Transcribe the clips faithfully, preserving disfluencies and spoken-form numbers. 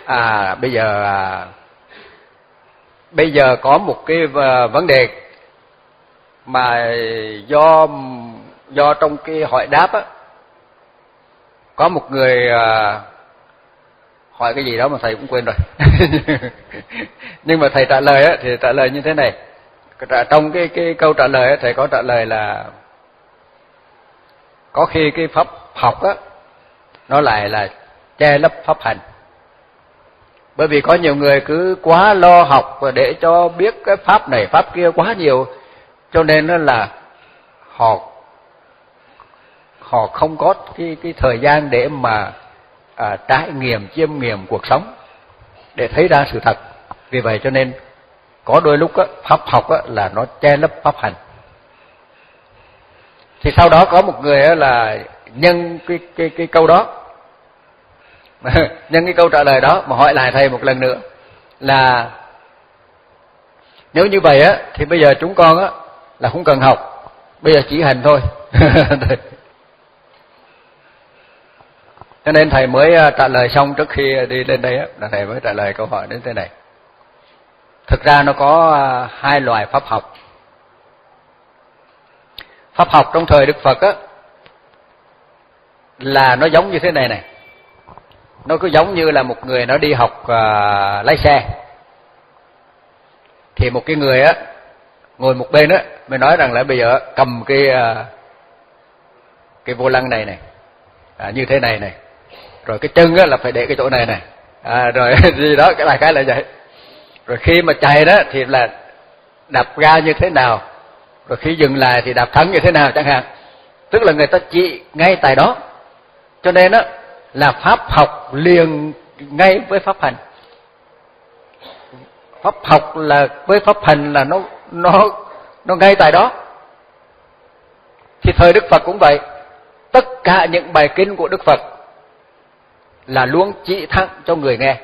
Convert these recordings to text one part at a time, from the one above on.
à bây giờ à, bây giờ có một cái vấn đề mà do do trong cái hỏi đáp á, có một người à, hỏi cái gì đó mà thầy cũng quên rồi. Nhưng mà thầy trả lời á thì trả lời như thế này. Trong cái cái câu trả lời á, thầy có trả lời là có khi cái pháp học á nó lại là che lấp pháp hành. Bởi vì có nhiều người cứ quá lo học và để cho biết cái pháp này pháp kia quá nhiều, cho nên nó là họ họ không có cái cái thời gian để mà à, trải nghiệm chiêm nghiệm cuộc sống để thấy ra sự thật. Vì vậy cho nên có đôi lúc á, pháp học á, là nó che lấp pháp hành. Thì sau đó có một người á, là nhân cái cái cái câu đó, nhân cái câu trả lời đó mà hỏi lại thầy một lần nữa là nếu như vậy á thì bây giờ chúng con á là không cần học, bây giờ chỉ hành thôi. Cho nên thầy mới trả lời xong trước khi đi lên đây á, là thầy mới trả lời câu hỏi đến thế này. Thực ra nó có hai loại pháp học. Pháp học trong thời Đức Phật á là nó giống như thế này này. Nó cứ giống như là một người nó đi học uh, lái xe. Thì một cái người á ngồi một bên á mới nói rằng là bây giờ cầm cái uh, cái vô lăng này này, à, như thế này này. Rồi cái chân á là phải để cái chỗ này này. À, rồi gì đó cái là cái là vậy. Rồi khi mà chạy đó thì là đạp ga như thế nào, rồi khi dừng lại thì đạp thắng như thế nào chẳng hạn. Tức là người ta chỉ ngay tại đó. Cho nên đó là pháp học liền ngay với pháp hành. Pháp học là với pháp hành là nó nó nó ngay tại đó. Thì thời Đức Phật cũng vậy. Tất cả những bài kinh của Đức Phật là luôn chỉ thẳng cho người nghe.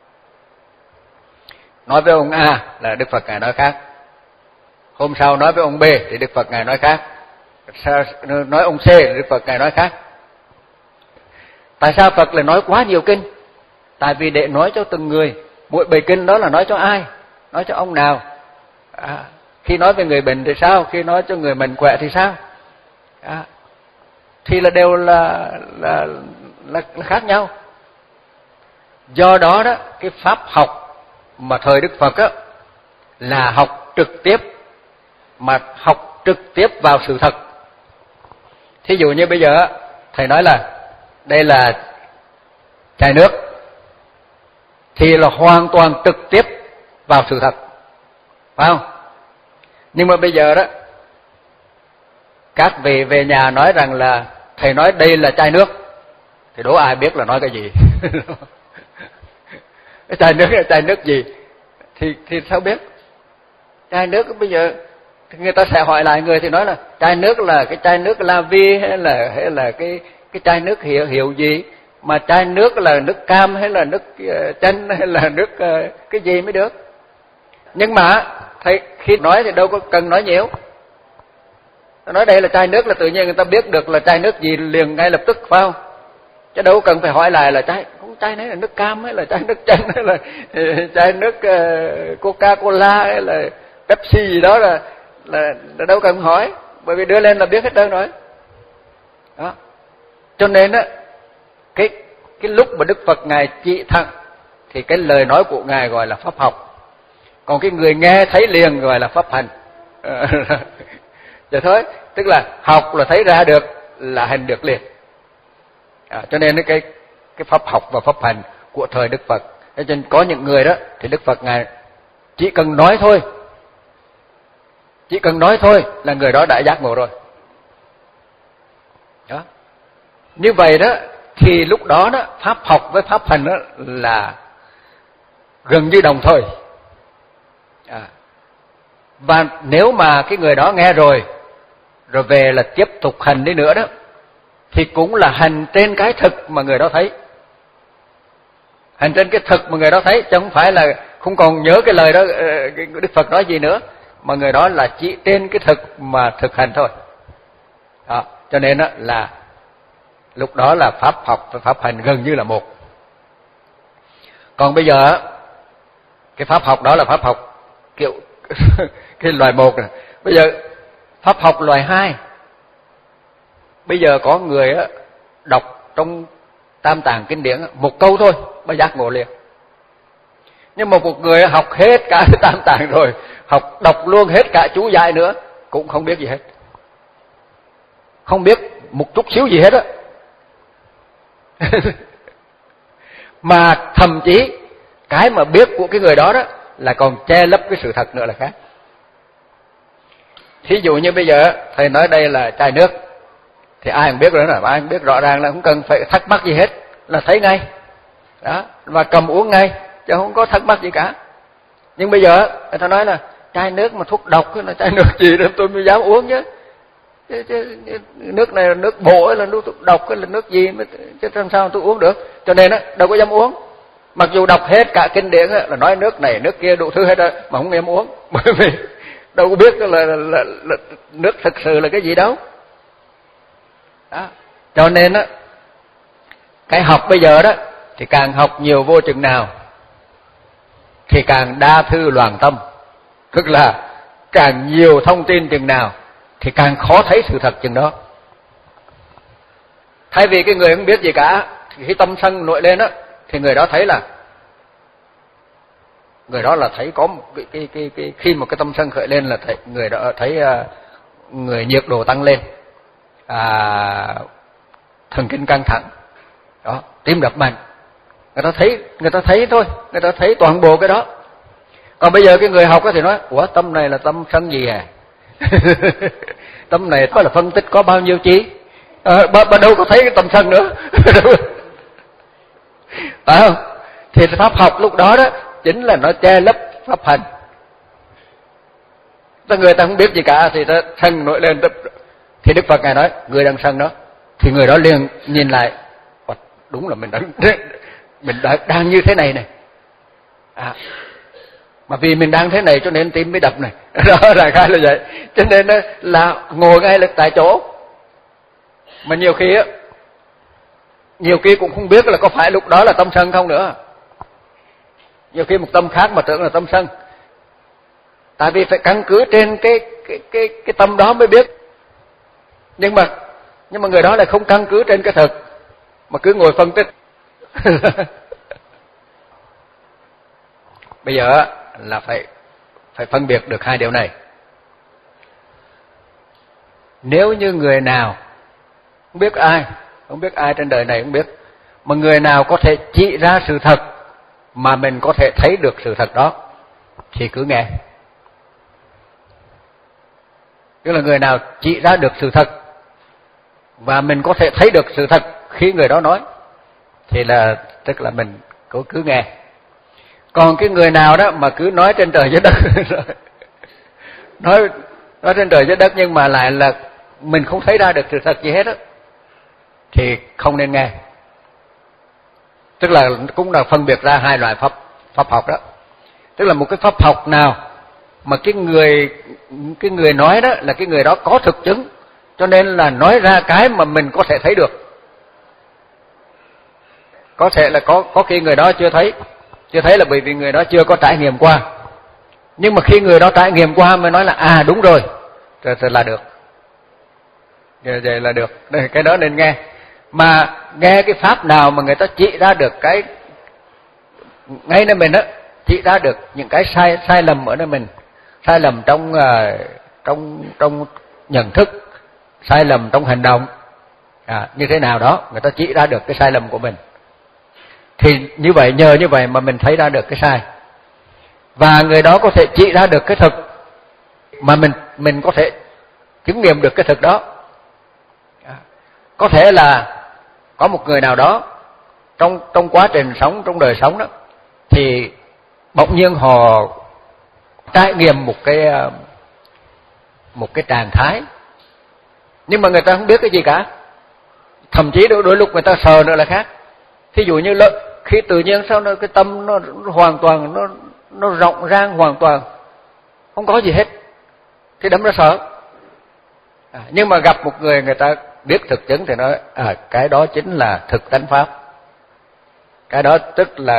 Nói với ông A là Đức Phật Ngài nói khác. Hôm sau nói với ông B thì Đức Phật Ngài nói khác. Nói ông C thì Đức Phật Ngài nói khác. Tại sao Phật lại nói quá nhiều kinh? Tại vì để nói cho từng người. Mỗi bài kinh đó là nói cho ai? Nói cho ông nào? À, khi nói về người bệnh thì sao? Khi nói cho người mạnh khỏe thì sao? À, thì là đều là, là, là, là khác nhau. Do đó đó, cái pháp học mà thời Đức Phật á là học trực tiếp, mà học trực tiếp vào sự thật. Thí dụ như bây giờ thầy nói là đây là chai nước, thì là hoàn toàn trực tiếp vào sự thật, phải không? Nhưng mà bây giờ đó các vị về nhà nói rằng là thầy nói đây là chai nước, thì đố ai biết là nói cái gì? Cái chai nước là chai nước gì thì thì sao biết? Chai nước bây giờ người ta sẽ hỏi lại người thì nói là chai nước là cái chai nước La Vi hay là hay là cái cái chai nước hiệu hiệu gì, mà chai nước là nước cam hay là nước uh, chanh hay là nước uh, cái gì mới được. Nhưng mà thầy khi nói thì đâu có cần nói nhiều. Nói đây là chai nước là tự nhiên người ta biết được là chai nước gì liền ngay lập tức, phải không? Chứ đâu cần phải hỏi lại là chai không, chai này là nước cam hay là chai nước chanh hay là chai nước uh, Coca-Cola hay là Pepsi gì đó là, là là đâu cần hỏi, bởi vì đưa lên là biết hết trơn rồi. Đó. Cho nên á cái cái lúc mà Đức Phật Ngài chỉ thẳng thì cái lời nói của Ngài gọi là pháp học. Còn cái người nghe thấy liền gọi là pháp hành. Vậy thôi, tức là học là thấy ra được, là hành được liền. À, cho nên cái cái pháp học và pháp hành của thời Đức Phật. Cho nên có những người đó thì Đức Phật Ngài chỉ cần nói thôi, chỉ cần nói thôi là người đó đã giác ngộ rồi. Đó. Như vậy đó thì lúc đó đó pháp học với pháp hành đó là gần như đồng thời. À. Và nếu mà cái người đó nghe rồi rồi về là tiếp tục hành đi nữa đó thì cũng là hành trên cái thực mà người đó thấy. Hành trên cái thực mà người đó thấy, chứ không phải là không còn nhớ cái lời đó Đức Phật nói gì nữa, mà người đó là chỉ trên cái thực mà thực hành thôi. Đó. Cho nên đó là lúc đó là pháp học và pháp hành gần như là một. Còn bây giờ cái pháp học đó là pháp học kiểu cái loại một này. Bây giờ pháp học loại hai. Bây giờ có người đọc trong Tam Tạng Kinh Điển một câu thôi mà giác ngộ liền. Nhưng mà một người học hết cả Tam Tạng rồi, học đọc luôn hết cả chú giải nữa, cũng không biết gì hết. Không biết một chút xíu gì hết á. Mà thậm chí cái mà biết của cái người đó đó là còn che lấp cái sự thật nữa là khác. Thí dụ như bây giờ thầy nói đây là chai nước, thì ai cũng biết rồi đó, ai cũng biết rõ ràng là không cần phải thắc mắc gì hết, là thấy ngay đó, và cầm uống ngay chứ không có thắc mắc gì cả. Nhưng bây giờ người ta nói là chai nước mà thuốc độc là chai nước gì đó tôi mới dám uống chứ. Chứ, chứ nước này là nước bổ hay là nước thuốc độc hay là nước gì mà, chứ làm sao tôi uống được. Cho nên á đâu có dám uống, mặc dù đọc hết cả kinh điển là nói nước này nước kia đủ thứ hết đó, mà không dám uống. Bởi vì đâu có biết là, là, là, là nước thực sự là cái gì đâu đó. Cho nên á cái học bây giờ đó thì càng học nhiều vô chừng nào thì càng đa thư loạn tâm, tức là càng nhiều thông tin chừng nào thì càng khó thấy sự thật chừng đó. Thay vì cái người không biết gì cả, thì khi tâm sân nổi lên á thì người đó thấy là người đó là thấy có một cái, cái, cái, cái khi mà cái tâm sân khởi lên là thấy người đó thấy uh, người nhiệt độ tăng lên, à, thần kinh căng thẳng đó, tim đập mạnh. Người ta thấy người ta thấy thôi, người ta thấy toàn bộ cái đó. Còn bây giờ cái người học thì nói ủa tâm này là tâm sân gì à? Tâm này có là phân tích có bao nhiêu chi, à, bà đâu có thấy cái tâm sân nữa. Phải không? Thì pháp học lúc đó đó chính là nó che lấp pháp hành. Ta người ta không biết gì cả thì ta sân nổi lên, thì Đức Phật ngài nói người đang sân đó, thì người đó liền nhìn lại đúng là mình đang mình đang như thế này này, à, mà vì mình đang thế này cho nên tim mới đập này. Đó là cái là vậy. Cho nên là ngồi ngay lực tại chỗ. Mà nhiều khi á, nhiều khi cũng không biết là có phải lúc đó là tâm sân không nữa. Nhiều khi một tâm khác mà tưởng là tâm sân. Tại vì phải căn cứ trên cái cái cái cái tâm đó mới biết. Nhưng mà nhưng mà người đó lại không căn cứ trên cái thực, mà cứ ngồi phân tích. Bây giờ là phải phải phân biệt được hai điều này. Nếu như người nào không biết ai, không biết ai trên đời này không biết, mà người nào có thể chỉ ra sự thật mà mình có thể thấy được sự thật đó thì cứ nghe. Tức là người nào chỉ ra được sự thật và mình có thể thấy được sự thật khi người đó nói thì là tức là mình cứ cứ nghe. Còn cái người nào đó mà cứ nói trên trời dưới đất nói nói trên trời dưới đất nhưng mà lại là mình không thấy ra được sự thật gì hết á thì không nên nghe. Tức là cũng là phân biệt ra hai loại pháp pháp học đó. Tức là một cái pháp học nào mà cái người cái người nói đó là cái người đó có thực chứng, cho nên là nói ra cái mà mình có thể thấy được. Có thể là có có khi người đó chưa thấy, chưa thấy là bởi vì người đó chưa có trải nghiệm qua. Nhưng mà khi người đó trải nghiệm qua mới nói là à đúng rồi, rồi, rồi là được. Vậy, vậy là được. Đây, cái đó nên nghe. Mà nghe cái pháp nào mà người ta chỉ ra được cái ngay nơi mình á, chỉ ra được những cái sai sai lầm ở nơi mình, sai lầm trong uh, trong trong nhận thức, sai lầm trong hành động, à, như thế nào đó người ta chỉ ra được cái sai lầm của mình, thì như vậy nhờ như vậy mà mình thấy ra được cái sai, và người đó có thể chỉ ra được cái thực mà mình mình có thể chứng nghiệm được cái thực đó. À, có thể là có một người nào đó trong trong quá trình sống, trong đời sống đó, thì bỗng nhiên họ trải nghiệm một cái một cái trạng thái, nhưng mà người ta không biết cái gì cả, thậm chí đôi, đôi lúc người ta sờ nữa là khác. Thí dụ như là khi tự nhiên sao nó cái tâm nó, nó hoàn toàn nó nó rộng rang hoàn toàn, không có gì hết, thì đâm ra sợ. À, nhưng mà gặp một người người ta biết thực chứng thì nói à cái đó chính là thực tánh pháp, cái đó tức là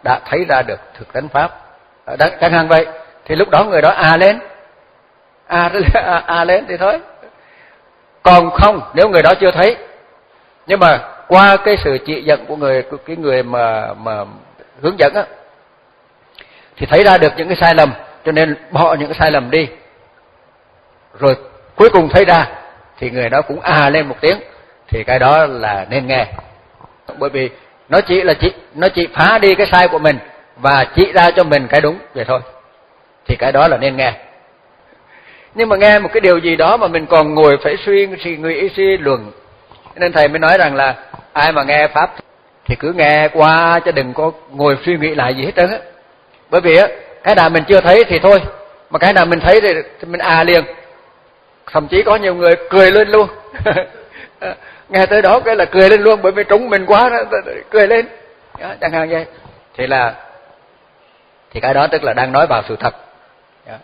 đã thấy ra được thực tánh pháp. Chẳng hạn vậy thì lúc đó người đó à lên, à, à, à lên thì thôi. Còn không, nếu người đó chưa thấy, nhưng mà qua cái sự chỉ dẫn của người cái người mà mà hướng dẫn á, thì thấy ra được những cái sai lầm, cho nên bỏ những cái sai lầm đi, rồi cuối cùng thấy ra thì người đó cũng à lên một tiếng, thì cái đó là nên nghe. Bởi vì nó chỉ là chỉ nó chỉ phá đi cái sai của mình và chỉ ra cho mình cái đúng vậy thôi, thì cái đó là nên nghe. Nhưng mà nghe một cái điều gì đó mà mình còn ngồi phải suy suy nghĩ suy luận, nên thầy mới nói rằng là ai mà nghe pháp thì cứ nghe qua, chứ đừng có ngồi suy nghĩ lại gì hết trơn á. Bởi vì á, cái nào mình chưa thấy thì thôi, mà cái nào mình thấy thì, thì mình à liền. Thậm chí có nhiều người cười lên luôn. Nghe tới đó cái là cười lên luôn, bởi vì trúng mình quá đó, cười lên. Đó, chẳng hạn vậy. Thì là thì cái đó tức là đang nói vào sự thật. Đó.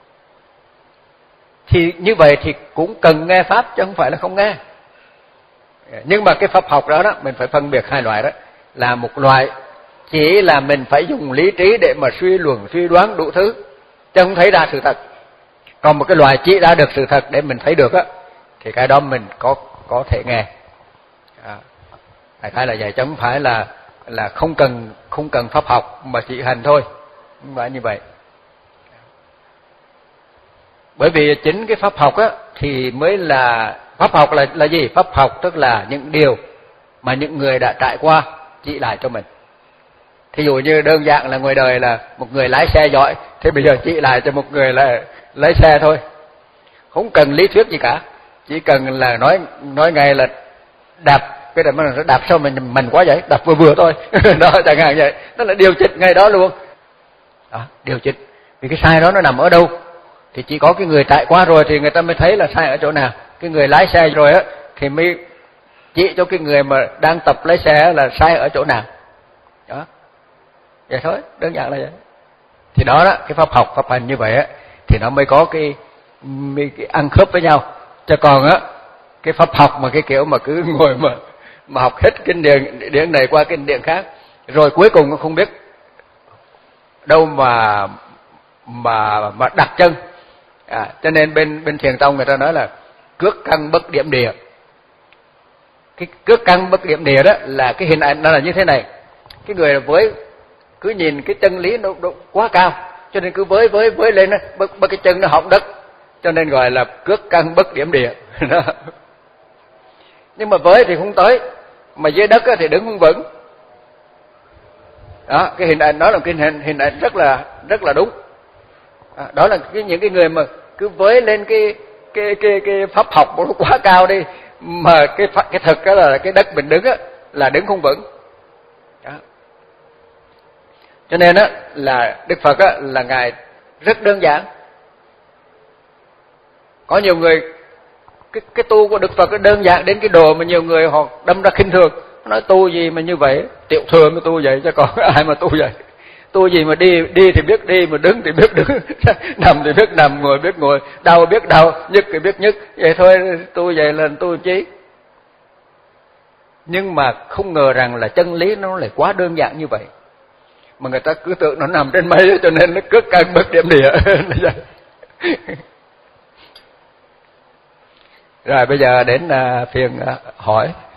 Thì như vậy thì cũng cần nghe pháp chứ không phải là không nghe. Nhưng mà cái pháp học đó đó, mình phải phân biệt hai loại đó. Là một loại chỉ là mình phải dùng lý trí để mà suy luận, suy đoán đủ thứ, chứ không thấy ra sự thật. Còn một cái loại chỉ ra được sự thật để mình thấy được á, thì cái đó mình có có thể nghe. À, đại khái là vậy, chứ không phải là là không cần không cần pháp học mà chỉ hành thôi, không phải như vậy. Bởi vì chính cái pháp học á thì mới là pháp học. Là là gì? Pháp học tức là những điều mà những người đã trải qua chỉ lại cho mình. Thí dụ như đơn giản là ngoài đời là một người lái xe giỏi, thế bây giờ chỉ lại cho một người là lái xe thôi, không cần lý thuyết gì cả, chỉ cần là nói nói ngay là đạp cái này nó đạp sao mình mình quá vậy, đạp vừa vừa thôi. Đó, chẳng hạn vậy, đó là điều chỉnh ngay đó luôn. Đó, điều chỉnh. Vì cái sai đó nó nằm ở đâu thì chỉ có cái người trải qua rồi thì người ta mới thấy là sai ở chỗ nào. Cái người lái xe rồi á thì mới chỉ cho cái người mà đang tập lái xe là sai ở chỗ nào. Đó, vậy thôi, đơn giản là vậy. Thì đó đó, cái pháp học, pháp hành như vậy á thì nó mới có cái, cái ăn khớp với nhau. Chứ còn á, cái pháp học mà cái kiểu mà cứ ngồi mà mà học hết kinh điển điển này qua kinh điển khác, rồi cuối cùng không biết đâu mà mà mà đặt chân. À, cho nên bên bên Thiền tông người ta nói là cước căn bất điểm địa. Cái cước căn bất điểm địa đó là cái hình ảnh nó là như thế này. Cái người với cứ nhìn cái chân lý nó, nó quá cao, cho nên cứ với với với lên đó, bất, bất cái chân nó họng đất, cho nên gọi là cước căn bất điểm địa. Nhưng mà với thì không tới, mà dưới đất thì đứng không vững. Đó, cái hình ảnh đó là cái hình hình ảnh rất là rất là đúng. À, đó là cái, những cái người mà cứ với lên cái cái cái cái pháp học nó quá cao đi, mà cái cái thực đó là cái đất mình đứng á là đứng không vững. Đó. Cho nên á là Đức Phật á là ngài rất đơn giản. Có nhiều người cái cái tu của Đức Phật nó đơn giản đến cái độ mà nhiều người họ đâm ra khinh thường, nói tu gì mà như vậy, tiểu thừa mới tu vậy chứ còn ai mà tu vậy. Tu gì mà đi đi thì biết đi, mà đứng thì biết đứng, nằm thì biết nằm, ngồi biết ngồi, đau biết đau, nhức thì biết nhức, vậy thôi, tu vậy là tu chí. Nhưng mà không ngờ rằng là chân lý nó lại quá đơn giản như vậy, mà người ta cứ tưởng nó nằm trên mây, cho nên nó cước căn bất điểm địa. Rồi bây giờ đến uh, phiên uh, hỏi.